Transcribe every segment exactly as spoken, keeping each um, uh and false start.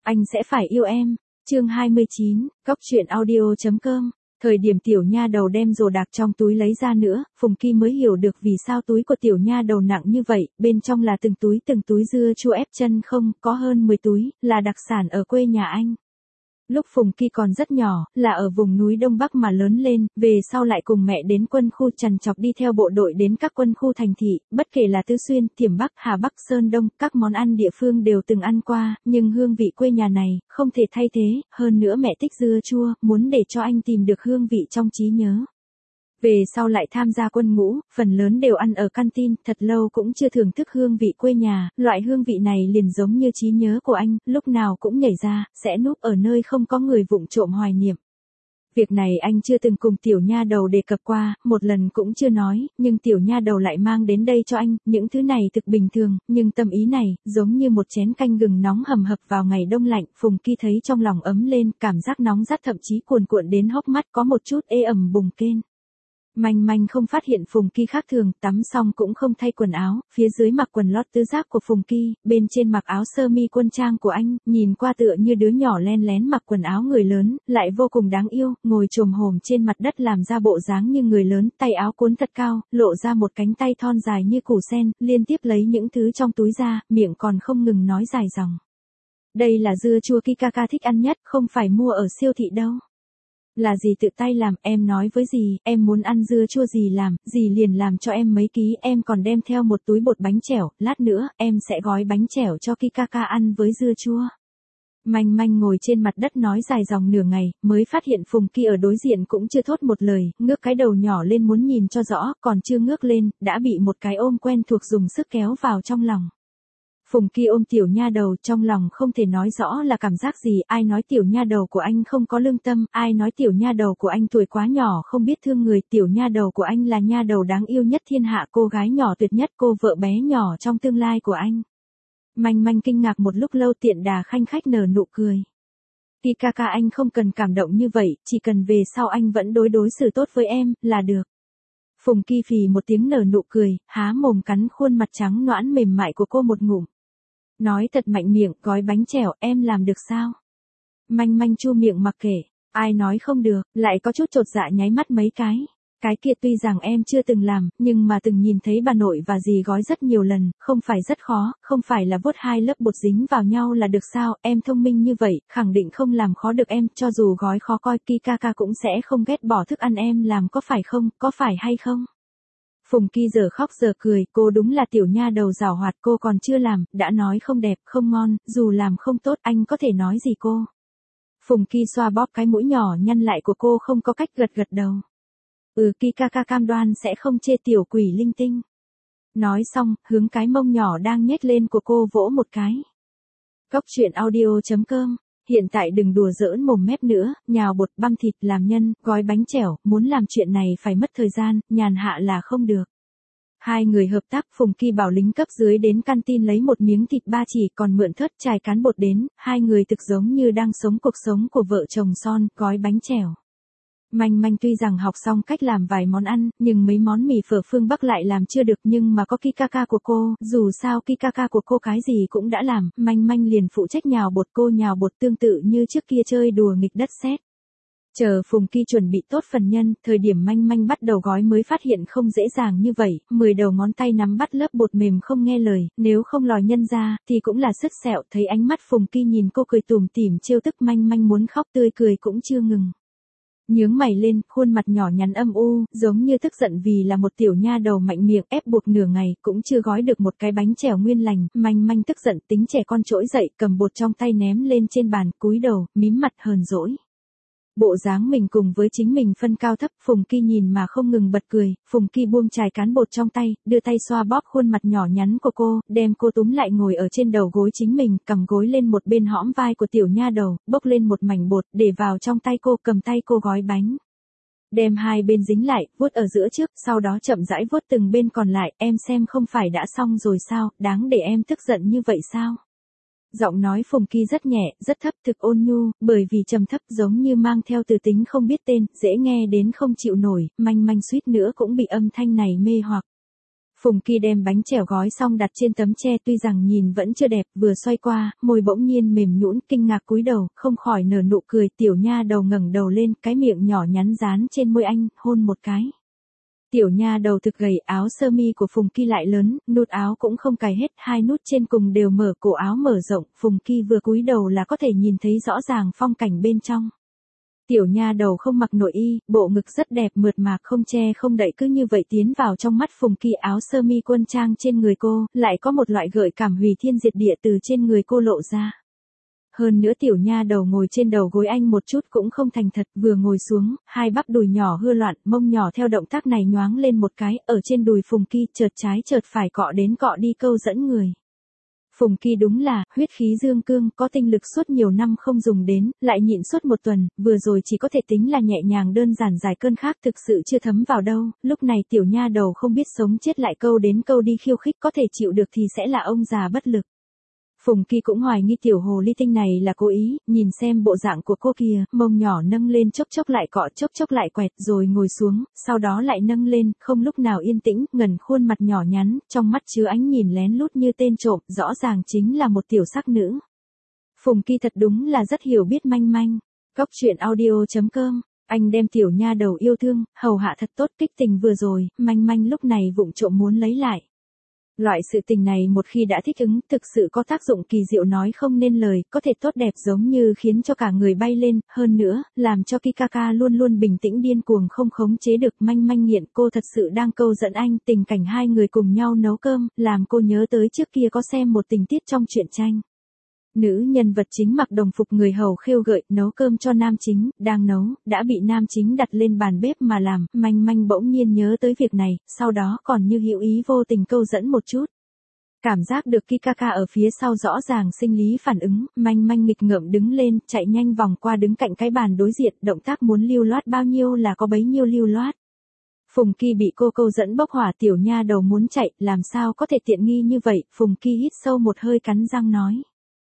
Anh sẽ phải yêu em. Chương hai mươi chín, Cóc truyện audio chấm com. Thời điểm tiểu nha đầu đem đồ đạc trong túi lấy ra nữa, Phùng Ki mới hiểu được vì sao túi của tiểu nha đầu nặng như vậy, bên trong là từng túi từng túi dưa chua ép chân không, có hơn mười túi, là đặc sản ở quê nhà anh. Lúc Phùng Ki còn rất nhỏ, là ở vùng núi Đông Bắc mà lớn lên, về sau lại cùng mẹ đến quân khu Trằn Trọc đi theo bộ đội đến các quân khu thành thị, bất kể là Tứ Xuyên, Thiểm Bắc, Hà Bắc, Sơn Đông, các món ăn địa phương đều từng ăn qua, nhưng hương vị quê nhà này, không thể thay thế, hơn nữa mẹ thích dưa chua, muốn để cho anh tìm được hương vị trong trí nhớ. Về sau lại tham gia quân ngũ, phần lớn đều ăn ở canteen, thật lâu cũng chưa thưởng thức hương vị quê nhà, loại hương vị này liền giống như trí nhớ của anh, lúc nào cũng nhảy ra, sẽ núp ở nơi không có người vụng trộm hoài niệm. Việc này anh chưa từng cùng tiểu nha đầu đề cập qua, một lần cũng chưa nói, nhưng tiểu nha đầu lại mang đến đây cho anh, những thứ này thực bình thường, nhưng tâm ý này, giống như một chén canh gừng nóng hầm hập vào ngày đông lạnh, Phùng Ki thấy trong lòng ấm lên, cảm giác nóng rát thậm chí cuồn cuộn đến hốc mắt có một chút ê ẩm bùng kên. Manh Manh không phát hiện Phùng Ki khác thường, tắm xong cũng không thay quần áo, phía dưới mặc quần lót tứ giác của Phùng Ki, bên trên mặc áo sơ mi quân trang của anh, nhìn qua tựa như đứa nhỏ len lén mặc quần áo người lớn, lại vô cùng đáng yêu, ngồi chồm hổm trên mặt đất làm ra bộ dáng như người lớn, tay áo cuốn thật cao, lộ ra một cánh tay thon dài như củ sen, liên tiếp lấy những thứ trong túi ra, miệng còn không ngừng nói dài dòng. Đây là dưa chua Kikaka thích ăn nhất, không phải mua ở siêu thị đâu. Là gì tự tay làm, em nói với gì, em muốn ăn dưa chua gì làm, gì liền làm cho em mấy ký, em còn đem theo một túi bột bánh chẻo, lát nữa, em sẽ gói bánh chẻo cho Kikaka ăn với dưa chua. Manh Manh ngồi trên mặt đất nói dài dòng nửa ngày, mới phát hiện Phùng Ki ở đối diện cũng chưa thốt một lời, ngước cái đầu nhỏ lên muốn nhìn cho rõ, còn chưa ngước lên, đã bị một cái ôm quen thuộc dùng sức kéo vào trong lòng. Phùng Ki ôm tiểu nha đầu, trong lòng không thể nói rõ là cảm giác gì, ai nói tiểu nha đầu của anh không có lương tâm, ai nói tiểu nha đầu của anh tuổi quá nhỏ không biết thương người, tiểu nha đầu của anh là nha đầu đáng yêu nhất thiên hạ, cô gái nhỏ tuyệt nhất, cô vợ bé nhỏ trong tương lai của anh. Manh Manh kinh ngạc một lúc lâu, tiện đà khanh khách nở nụ cười. Kikaka anh không cần cảm động như vậy, chỉ cần về sau anh vẫn đối đối xử tốt với em, là được. Phùng Ki phì một tiếng nở nụ cười, há mồm cắn khuôn mặt trắng nõn mềm mại của cô một ngụm. Nói thật mạnh miệng, gói bánh chèo, em làm được sao? Manh Manh chu miệng mặc kệ, ai nói không được, lại có chút chột dạ nháy mắt mấy cái. Cái kia tuy rằng em chưa từng làm, nhưng mà từng nhìn thấy bà nội và dì gói rất nhiều lần, không phải rất khó, không phải là vốt hai lớp bột dính vào nhau là được sao, em thông minh như vậy, khẳng định không làm khó được em, cho dù gói khó coi Kikaka cũng sẽ không ghét bỏ thức ăn em làm, có phải không, có phải hay không? Phùng Ki giờ khóc giờ cười, cô đúng là tiểu nha đầu giảo hoạt, cô còn chưa làm, đã nói không đẹp, không ngon, dù làm không tốt anh có thể nói gì cô. Phùng Ki xoa bóp cái mũi nhỏ nhăn lại của cô, không có cách, gật gật đầu. Ừ, Kikaka cam đoan sẽ không chê tiểu quỷ linh tinh. Nói xong, hướng cái mông nhỏ đang nhếch lên của cô vỗ một cái. Cóc truyện audio chấm com. Hiện tại đừng đùa giỡn mồm mép nữa, nhào bột, băm thịt, làm nhân, gói bánh chẻo, muốn làm chuyện này phải mất thời gian, nhàn hạ là không được. Hai người hợp tác, Phùng Ki bảo lính cấp dưới đến canteen lấy một miếng thịt ba chỉ, còn mượn thớt chài cán bột đến, hai người thực giống như đang sống cuộc sống của vợ chồng son, gói bánh chẻo. Manh Manh tuy rằng học xong cách làm vài món ăn, nhưng mấy món mì phở phương Bắc lại làm chưa được, nhưng mà có Kikaka của cô, dù sao Kikaka của cô cái gì cũng đã làm, Manh Manh liền phụ trách nhào bột, cô nhào bột tương tự như trước kia chơi đùa nghịch đất sét. Chờ Phùng Ki chuẩn bị tốt phần nhân, thời điểm Manh Manh bắt đầu gói mới phát hiện không dễ dàng như vậy, mười đầu ngón tay nắm bắt lớp bột mềm không nghe lời, nếu không lòi nhân ra, thì cũng là sứt sẹo, thấy ánh mắt Phùng Ki nhìn cô cười tủm tỉm trêu tức, Manh Manh muốn khóc, tươi cười cũng chưa ngừng. Nhướng mày lên, khuôn mặt nhỏ nhắn âm u, giống như tức giận vì là một tiểu nha đầu mạnh miệng, ép buộc nửa ngày, cũng chưa gói được một cái bánh chèo nguyên lành, Manh Manh tức giận, tính trẻ con trỗi dậy, cầm bột trong tay ném lên trên bàn, cúi đầu, mím mặt hờn dỗi. Bộ dáng mình cùng với chính mình phân cao thấp, Phùng Ki nhìn mà không ngừng bật cười, Phùng Ki buông chài cán bột trong tay, đưa tay xoa bóp khuôn mặt nhỏ nhắn của cô, đem cô túm lại ngồi ở trên đầu gối chính mình, cầm gối lên một bên hõm vai của tiểu nha đầu, bốc lên một mảnh bột, để vào trong tay cô, cầm tay cô gói bánh. Đem hai bên dính lại, vuốt ở giữa trước, sau đó chậm rãi vuốt từng bên còn lại, em xem không phải đã xong rồi sao, đáng để em tức giận như vậy sao? Giọng nói Phùng Ki rất nhẹ, rất thấp, thực ôn nhu, bởi vì trầm thấp giống như mang theo từ tính không biết tên, dễ nghe đến không chịu nổi, Manh Manh suýt nữa cũng bị âm thanh này mê hoặc. Phùng Kỳ đem bánh chèo gói xong đặt trên tấm tre, tuy rằng nhìn vẫn chưa đẹp, vừa xoay qua, môi bỗng nhiên mềm nhũn, kinh ngạc cúi đầu, không khỏi nở nụ cười. Tiểu nha đầu ngẩng đầu lên, cái miệng nhỏ nhắn dán trên môi anh, hôn một cái. Tiểu nha đầu thực gầy, áo sơ mi của Phùng Kỳ lại lớn, nút áo cũng không cài hết, hai nút trên cùng đều mở, cổ áo mở rộng, Phùng Kỳ vừa cúi đầu là có thể nhìn thấy rõ ràng phong cảnh bên trong. Tiểu nha đầu không mặc nội y, bộ ngực rất đẹp, mượt mà, không che không đậy, cứ như vậy tiến vào trong mắt Phùng Kỳ. Áo sơ mi quân trang trên người cô, lại có một loại gợi cảm hủy thiên diệt địa từ trên người cô lộ ra. Hơn nữa tiểu nha đầu ngồi trên đầu gối anh một chút cũng không thành thật, vừa ngồi xuống, hai bắp đùi nhỏ hưa loạn, mông nhỏ theo động tác này nhoáng lên một cái, ở trên đùi Phùng Kỳ, chợt trái chợt phải, cọ đến cọ đi, câu dẫn người. Phùng Kỳ đúng là, huyết khí dương cương, có tinh lực suốt nhiều năm không dùng đến, lại nhịn suốt một tuần, vừa rồi chỉ có thể tính là nhẹ nhàng đơn giản, giải cơn khác thực sự chưa thấm vào đâu, lúc này tiểu nha đầu không biết sống chết lại câu đến câu đi khiêu khích, có thể chịu được thì sẽ là ông già bất lực. Phùng Kỳ cũng hoài nghi tiểu hồ ly tinh này là cố ý, nhìn xem bộ dạng của cô kìa, mông nhỏ nâng lên chốc chốc lại cọ, chốc chốc lại quẹt, rồi ngồi xuống, sau đó lại nâng lên, không lúc nào yên tĩnh, ngần khuôn mặt nhỏ nhắn, trong mắt chứa ánh nhìn lén lút như tên trộm, rõ ràng chính là một tiểu sắc nữ. Phùng Kỳ thật đúng là rất hiểu biết manh manh. Cóc truyện audio chấm com, anh đem tiểu nha đầu yêu thương, hầu hạ thật tốt, kích tình vừa rồi, manh manh lúc này vụng trộm muốn lấy lại. Loại sự tình này một khi đã thích ứng, thực sự có tác dụng kỳ diệu nói không nên lời, có thể tốt đẹp giống như khiến cho cả người bay lên, hơn nữa, làm cho Kikaka luôn luôn bình tĩnh điên cuồng không khống chế được. Manh manh nghiện, cô thật sự đang câu dẫn anh, tình cảnh hai người cùng nhau nấu cơm, làm cô nhớ tới trước kia có xem một tình tiết trong truyện tranh. Nữ nhân vật chính mặc đồng phục người hầu khêu gợi, nấu cơm cho nam chính, đang nấu, đã bị nam chính đặt lên bàn bếp mà làm, manh manh bỗng nhiên nhớ tới việc này, sau đó còn như hữu ý vô tình câu dẫn một chút. Cảm giác được Kikaka ở phía sau rõ ràng sinh lý phản ứng, manh manh nghịch ngợm đứng lên, chạy nhanh vòng qua đứng cạnh cái bàn đối diện, động tác muốn lưu loát bao nhiêu là có bấy nhiêu lưu loát. Phùng Kỳ bị cô câu dẫn bốc hỏa, tiểu nha đầu muốn chạy, làm sao có thể tiện nghi như vậy, Phùng Kỳ hít sâu một hơi cắn răng nói.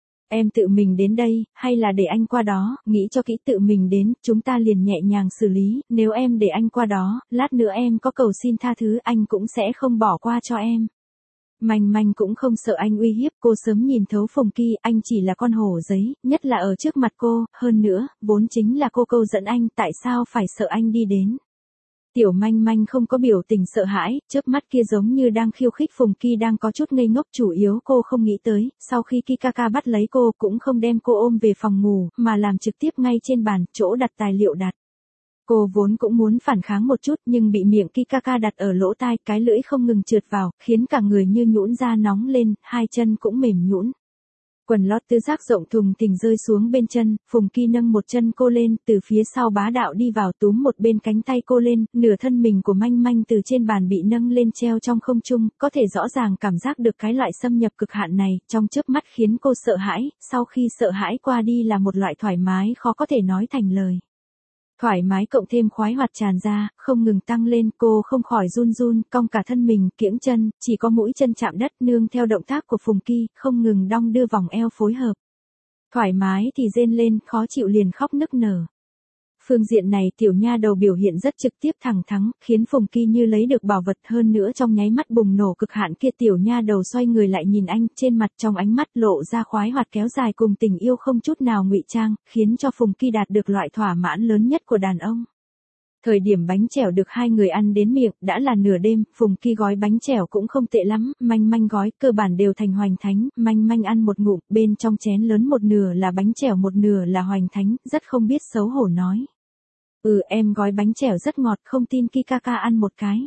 Em tự mình đến đây, hay là để anh qua đó, nghĩ cho kỹ, tự mình đến, chúng ta liền nhẹ nhàng xử lý, nếu em để anh qua đó, lát nữa em có cầu xin tha thứ, anh cũng sẽ không bỏ qua cho em. Manh manh cũng không sợ anh uy hiếp, cô sớm nhìn thấu Phùng Kỳ, anh chỉ là con hổ giấy, nhất là ở trước mặt cô, hơn nữa, vốn chính là cô câu dẫn anh, tại sao phải sợ anh đi đến. Tiểu manh manh không có biểu tình sợ hãi, chớp mắt kia giống như đang khiêu khích. Phùng Kỳ đang có chút ngây ngốc, chủ yếu cô không nghĩ tới, sau khi Kikaka bắt lấy cô cũng không đem cô ôm về phòng ngủ, mà làm trực tiếp ngay trên bàn, chỗ đặt tài liệu đặt. Cô vốn cũng muốn phản kháng một chút nhưng bị miệng Kikaka đặt ở lỗ tai, cái lưỡi không ngừng trượt vào, khiến cả người như nhũn ra nóng lên, hai chân cũng mềm nhũn. Quần lót tứ giác rộng thùng thình rơi xuống bên chân, Phùng Kỳ nâng một chân cô lên, từ phía sau bá đạo đi vào túm một bên cánh tay cô lên, nửa thân mình của manh manh từ trên bàn bị nâng lên treo trong không trung, có thể rõ ràng cảm giác được cái loại xâm nhập cực hạn này, trong chớp mắt khiến cô sợ hãi, sau khi sợ hãi qua đi là một loại thoải mái khó có thể nói thành lời. Thoải mái cộng thêm khoái hoạt tràn ra, không ngừng tăng lên, cô không khỏi run run, cong cả thân mình, kiễng chân, chỉ có mũi chân chạm đất, nương theo động tác của Phùng Kỳ, không ngừng đong đưa vòng eo phối hợp. Thoải mái thì rên lên, khó chịu liền khóc nức nở. Phương diện này tiểu nha đầu biểu hiện rất trực tiếp thẳng thắn, khiến Phùng Kỳ như lấy được bảo vật, hơn nữa trong nháy mắt bùng nổ cực hạn kia tiểu nha đầu xoay người lại nhìn anh, trên mặt trong ánh mắt lộ ra khoái hoạt kéo dài cùng tình yêu không chút nào ngụy trang, khiến cho Phùng Kỳ đạt được loại thỏa mãn lớn nhất của đàn ông. Thời điểm bánh chèo được hai người ăn đến miệng, đã là nửa đêm, Phùng Kỳ gói bánh chèo cũng không tệ lắm, manh manh gói, cơ bản đều thành hoành thánh, manh manh ăn một ngụm, bên trong chén lớn một nửa là bánh chèo một nửa là hoành thánh, rất không biết xấu hổ nói. Ừ, em gói bánh chèo rất ngọt, không tin Kikaka ăn một cái.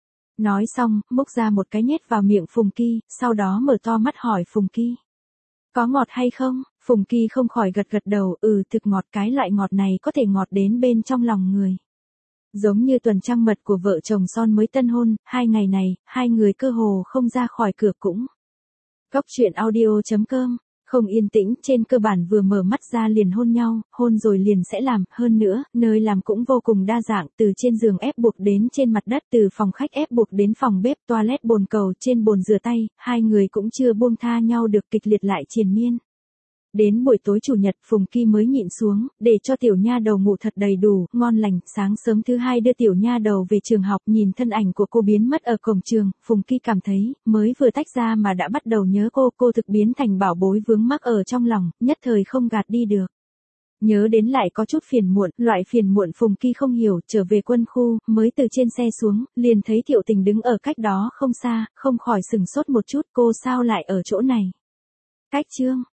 Nói xong, múc ra một cái nhét vào miệng Phùng Kỳ, sau đó mở to mắt hỏi Phùng Kỳ. Có ngọt hay không? Phùng Kỳ không khỏi gật gật đầu, ừ thực ngọt, cái loại ngọt này có thể ngọt đến bên trong lòng người. Giống như tuần trăng mật của vợ chồng son mới tân hôn, hai ngày này, hai người cơ hồ không ra khỏi cửa cũng. Cóc truyện audio chấm com, không yên tĩnh, trên cơ bản vừa mở mắt ra liền hôn nhau, hôn rồi liền sẽ làm, hơn nữa, nơi làm cũng vô cùng đa dạng, từ trên giường ép buộc đến trên mặt đất, từ phòng khách ép buộc đến phòng bếp, toilet, bồn cầu, trên bồn rửa tay, hai người cũng chưa buông tha nhau được, kịch liệt lại triền miên. Đến buổi tối chủ nhật Phùng Kỳ mới nhịn xuống, để cho tiểu nha đầu ngủ thật đầy đủ, ngon lành. Sáng sớm thứ hai đưa tiểu nha đầu về trường học, nhìn thân ảnh của cô biến mất ở cổng trường, Phùng Kỳ cảm thấy, mới vừa tách ra mà đã bắt đầu nhớ cô, cô thực biến thành bảo bối vướng mắc ở trong lòng, nhất thời không gạt đi được. Nhớ đến lại có chút phiền muộn, loại phiền muộn Phùng Kỳ không hiểu, trở về quân khu, mới từ trên xe xuống, liền thấy Thiệu Tình đứng ở cách đó không xa, không khỏi sừng sốt một chút, cô sao lại ở chỗ này. Cách Trương